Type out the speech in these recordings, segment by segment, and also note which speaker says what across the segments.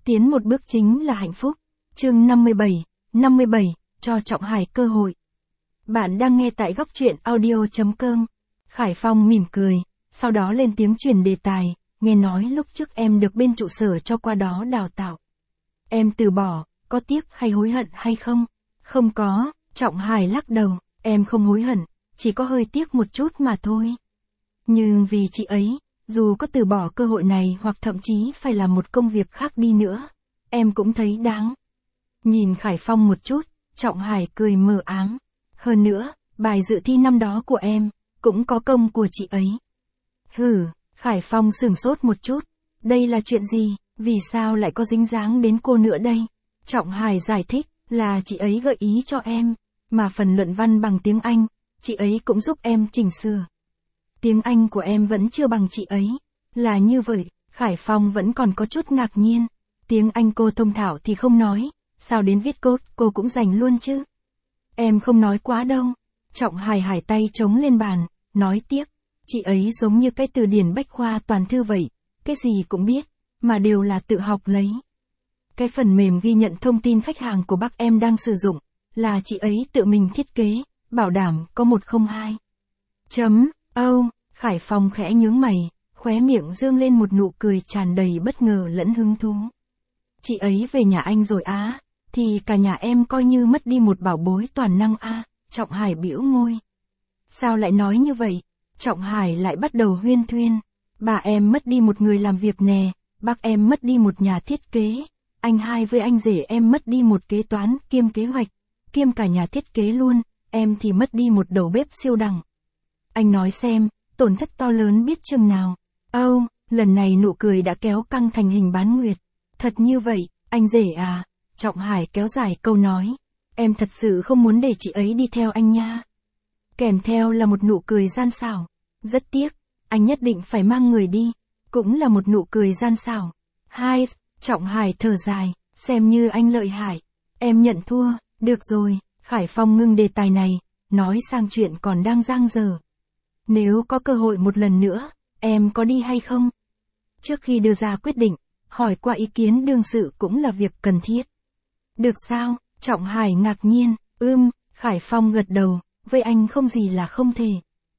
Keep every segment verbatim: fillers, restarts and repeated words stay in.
Speaker 1: Tiến một bước chính là hạnh phúc. Chương năm mươi bảy, năm mươi bảy, cho Trọng Hải cơ hội. Bạn đang nghe tại góc truyện audio chấm com. Khải Phong mỉm cười, sau đó lên tiếng chuyển đề tài, nghe nói lúc trước em được bên trụ sở cho qua đó đào tạo. Em từ bỏ, có tiếc hay hối hận hay không? Không có, Trọng Hải lắc đầu, em không hối hận, chỉ có hơi tiếc một chút mà thôi. Nhưng vì chị ấy, dù có từ bỏ cơ hội này hoặc thậm chí phải làm một công việc khác đi nữa, em cũng thấy đáng. Nhìn Khải Phong một chút, Trọng Hải cười mờ ám. Hơn nữa, bài dự thi năm đó của em, cũng có công của chị ấy. Hử, Khải Phong sửng sốt một chút. Đây là chuyện gì, vì sao lại có dính dáng đến cô nữa đây? Trọng Hải giải thích, là chị ấy gợi ý cho em, mà phần luận văn bằng tiếng Anh, chị ấy cũng giúp em chỉnh sửa. Tiếng Anh của em vẫn chưa bằng chị ấy. Là như vậy, Khải Phong vẫn còn có chút ngạc nhiên. Tiếng Anh cô thông thạo thì không nói, sao đến viết code cô cũng rành luôn chứ? Em không nói quá đâu. Trọng Hải hải tay chống lên bàn, nói tiếp, chị ấy giống như cái từ điển bách khoa toàn thư vậy, cái gì cũng biết, mà đều là tự học lấy. Cái phần mềm ghi nhận thông tin khách hàng của bác em đang sử dụng, là chị ấy tự mình thiết kế, bảo đảm có một không hai. Chấm, âu, Khải Phong khẽ nhướng mày, khóe miệng dương lên một nụ cười tràn đầy bất ngờ lẫn hứng thú. Chị ấy về nhà anh rồi á, thì cả nhà em coi như mất đi một bảo bối toàn năng a. Trọng Hải bĩu môi. Sao lại nói như vậy? Trọng Hải lại bắt đầu huyên thuyên. Bà em mất đi một người làm việc nè, bác em mất đi một nhà thiết kế, anh hai với anh rể em mất đi một kế toán kiêm kế hoạch, kiêm cả nhà thiết kế luôn, em thì mất đi một đầu bếp siêu đẳng. Anh nói xem, tổn thất to lớn biết chừng nào. Âu, lần này nụ cười đã kéo căng thành hình bán nguyệt. Thật như vậy, anh rể à? Trọng Hải kéo dài câu nói. Em thật sự không muốn để chị ấy đi theo anh nha. Kèm theo là một nụ cười gian xảo. Rất tiếc, anh nhất định phải mang người đi. Cũng là một nụ cười gian xảo. Hai, Trọng Hải thở dài, xem như anh lợi hại. Em nhận thua, được rồi. Khải Phong ngưng đề tài này, nói sang chuyện còn đang dang dở. Nếu có cơ hội một lần nữa, em có đi hay không? Trước khi đưa ra quyết định, hỏi qua ý kiến đương sự cũng là việc cần thiết. Được sao? Trọng Hải ngạc nhiên, ưm, Khải Phong gật đầu, với anh không gì là không thể.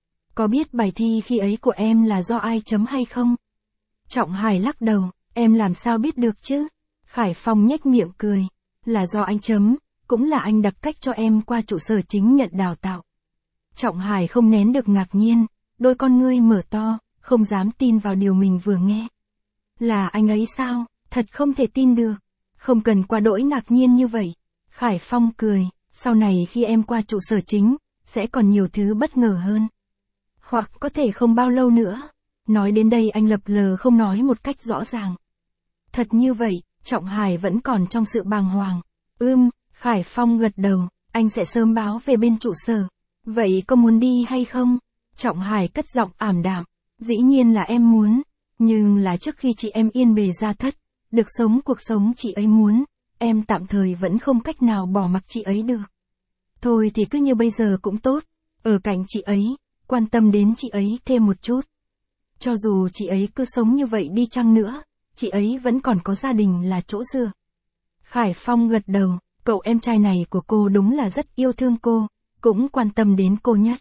Speaker 1: Có biết bài thi khi ấy của em là do ai chấm hay không? Trọng Hải lắc đầu, em làm sao biết được chứ? Khải Phong nhếch miệng cười, là do anh chấm, cũng là anh đặt cách cho em qua trụ sở chính nhận đào tạo. Trọng Hải không nén được ngạc nhiên, đôi con ngươi mở to, không dám tin vào điều mình vừa nghe. Là anh ấy sao? Thật không thể tin được. Không cần quá đỗi ngạc nhiên như vậy. Khải Phong cười, sau này khi em qua trụ sở chính, sẽ còn nhiều thứ bất ngờ hơn. Hoặc có thể không bao lâu nữa. Nói đến đây anh lập lờ không nói một cách rõ ràng. Thật như vậy, Trọng Hải vẫn còn trong sự bàng hoàng. Ưm, Khải Phong gật đầu, anh sẽ sớm báo về bên trụ sở. Vậy có muốn đi hay không? Trọng Hải cất giọng ảm đạm. Dĩ nhiên là em muốn, nhưng là trước khi chị em yên bề gia thất, được sống cuộc sống chị ấy muốn, em tạm thời vẫn không cách nào bỏ mặc chị ấy được. Thôi thì cứ như bây giờ cũng tốt, ở cạnh chị ấy, quan tâm đến chị ấy thêm một chút. Cho dù chị ấy cứ sống như vậy đi chăng nữa, chị ấy vẫn còn có gia đình là chỗ dựa. Khải Phong gật đầu, cậu em trai này của cô đúng là rất yêu thương cô, cũng quan tâm đến cô nhất.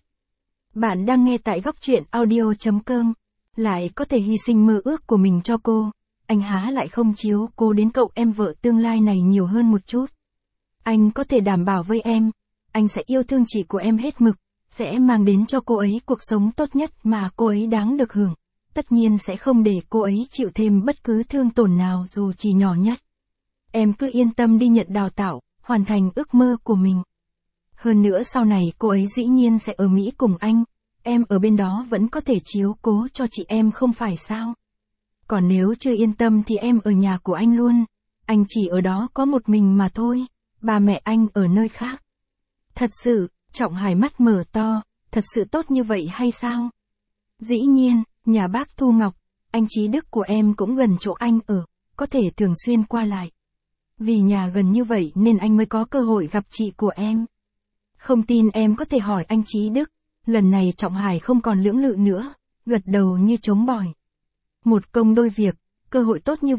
Speaker 1: Bạn đang nghe tại góc truyện audio chấm com, lại có thể hy sinh mơ ước của mình cho cô, anh há lại không chiếu cô đến cậu em vợ tương lai này nhiều hơn một chút. Anh có thể đảm bảo với em, anh sẽ yêu thương chị của em hết mực, sẽ mang đến cho cô ấy cuộc sống tốt nhất mà cô ấy đáng được hưởng, tất nhiên sẽ không để cô ấy chịu thêm bất cứ thương tổn nào dù chỉ nhỏ nhất. Em cứ yên tâm đi nhận đào tạo, hoàn thành ước mơ của mình. Hơn nữa sau này cô ấy dĩ nhiên sẽ ở Mỹ cùng anh, em ở bên đó vẫn có thể chiếu cố cho chị em không phải sao? Còn nếu chưa yên tâm thì em ở nhà của anh luôn, anh chỉ ở đó có một mình mà thôi, ba mẹ anh ở nơi khác. Thật sự, Trọng Hải mắt mở to, thật sự tốt như vậy hay sao? Dĩ nhiên, nhà bác Thu Ngọc, anh Chí Đức của em cũng gần chỗ anh ở, có thể thường xuyên qua lại. Vì nhà gần như vậy nên anh mới có cơ hội gặp chị của em. Không tin em có thể hỏi anh Chí Đức. Lần này Trọng Hải không còn lưỡng lự nữa, gật đầu như trống bỏi. Một công đôi việc, cơ hội tốt như vậy,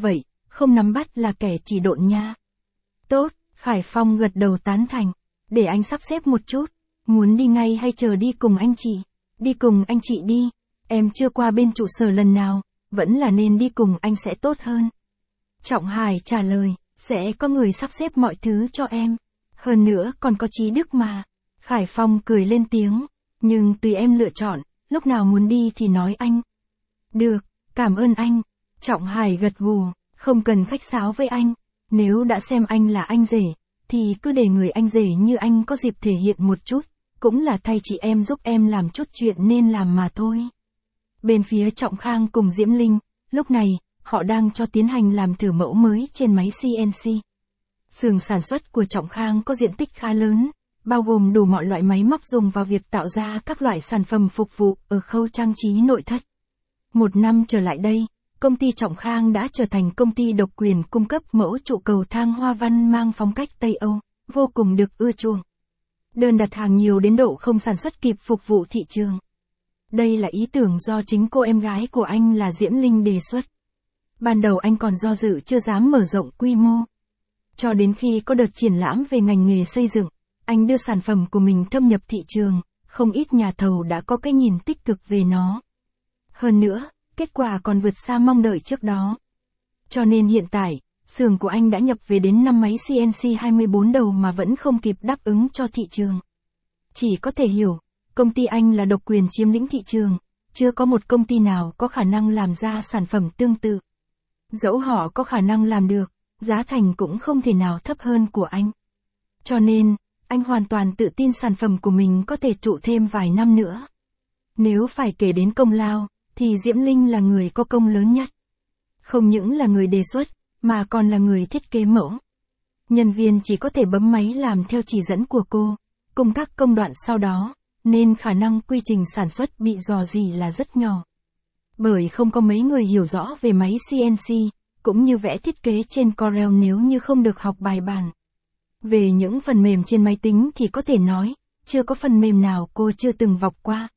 Speaker 1: không nắm bắt là kẻ chỉ độn nha. Tốt, Khải Phong gật đầu tán thành. Để anh sắp xếp một chút. Muốn đi ngay hay chờ đi cùng anh chị? Đi cùng anh chị đi. Em chưa qua bên trụ sở lần nào, vẫn là nên đi cùng anh sẽ tốt hơn. Trọng Hải trả lời, sẽ có người sắp xếp mọi thứ cho em. Hơn nữa còn có Chí Đức mà. Khải Phong cười lên tiếng. Nhưng tùy em lựa chọn, lúc nào muốn đi thì nói anh. Được, cảm ơn anh. Trọng Hải gật gù, không cần khách sáo với anh. Nếu đã xem anh là anh rể, thì cứ để người anh rể như anh có dịp thể hiện một chút. Cũng là thay chị em giúp em làm chút chuyện nên làm mà thôi. Bên phía Trọng Khang cùng Diễm Linh, lúc này, họ đang cho tiến hành làm thử mẫu mới trên máy xê en xê. Xưởng sản xuất của Trọng Khang có diện tích khá lớn, bao gồm đủ mọi loại máy móc dùng vào việc tạo ra các loại sản phẩm phục vụ ở khâu trang trí nội thất. Một năm trở lại đây, công ty Trọng Khang đã trở thành công ty độc quyền cung cấp mẫu trụ cầu thang hoa văn mang phong cách Tây Âu, vô cùng được ưa chuộng. Đơn đặt hàng nhiều đến độ không sản xuất kịp phục vụ thị trường. Đây là ý tưởng do chính cô em gái của anh là Diễm Linh đề xuất. Ban đầu anh còn do dự chưa dám mở rộng quy mô. Cho đến khi có đợt triển lãm về ngành nghề xây dựng, anh đưa sản phẩm của mình thâm nhập thị trường, không ít nhà thầu đã có cái nhìn tích cực về nó. Hơn nữa, kết quả còn vượt xa mong đợi trước đó. Cho nên hiện tại, xưởng của anh đã nhập về đến năm máy xê en xê hai mươi bốn đầu mà vẫn không kịp đáp ứng cho thị trường. Chỉ có thể hiểu, công ty anh là độc quyền chiếm lĩnh thị trường, chưa có một công ty nào có khả năng làm ra sản phẩm tương tự. Dẫu họ có khả năng làm được, giá thành cũng không thể nào thấp hơn của anh. Cho nên, anh hoàn toàn tự tin sản phẩm của mình có thể trụ thêm vài năm nữa. Nếu phải kể đến công lao, thì Diễm Linh là người có công lớn nhất. Không những là người đề xuất, mà còn là người thiết kế mẫu. Nhân viên chỉ có thể bấm máy làm theo chỉ dẫn của cô, cùng các công đoạn sau đó, nên khả năng quy trình sản xuất bị rò rỉ là rất nhỏ. Bởi không có mấy người hiểu rõ về máy xê en xê, cũng như vẽ thiết kế trên Corel nếu như không được học bài bản. Về những phần mềm trên máy tính thì có thể nói, chưa có phần mềm nào cô chưa từng vọc qua.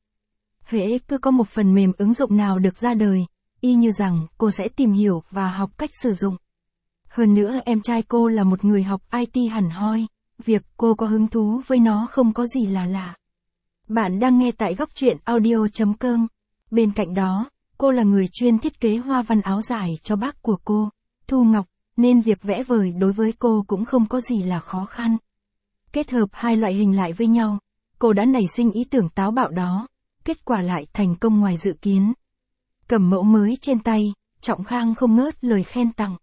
Speaker 1: Hễ cứ có một phần mềm ứng dụng nào được ra đời, y như rằng cô sẽ tìm hiểu và học cách sử dụng. Hơn nữa em trai cô là một người học i tê hẳn hoi, việc cô có hứng thú với nó không có gì là lạ. Bạn đang nghe tại góc truyện audio chấm com. Bên cạnh đó, cô là người chuyên thiết kế hoa văn áo dài cho bác của cô, Thu Ngọc, nên việc vẽ vời đối với cô cũng không có gì là khó khăn. Kết hợp hai loại hình lại với nhau, cô đã nảy sinh ý tưởng táo bạo đó, kết quả lại thành công ngoài dự kiến. Cầm mẫu mới trên tay, Trọng Khang không ngớt lời khen tặng.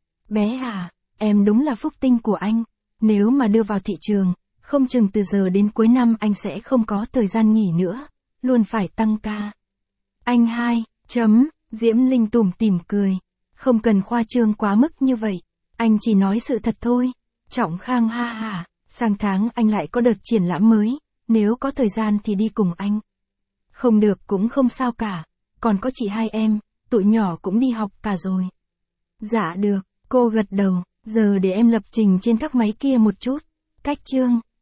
Speaker 1: Bé à, em đúng là phúc tinh của anh, nếu mà đưa vào thị trường, không chừng từ giờ đến cuối năm anh sẽ không có thời gian nghỉ nữa, luôn phải tăng ca. Anh hai, chấm, Diễm Linh tủm tỉm cười, không cần khoa trương quá mức như vậy, anh chỉ nói sự thật thôi. Trọng Khang ha ha, sang tháng anh lại có đợt triển lãm mới, nếu có thời gian thì đi cùng anh. Không được cũng không sao cả, còn có chị hai em, tụi nhỏ cũng đi học cả rồi. Dạ được, cô gật đầu, giờ để em lập trình trên các máy kia một chút. Cách chương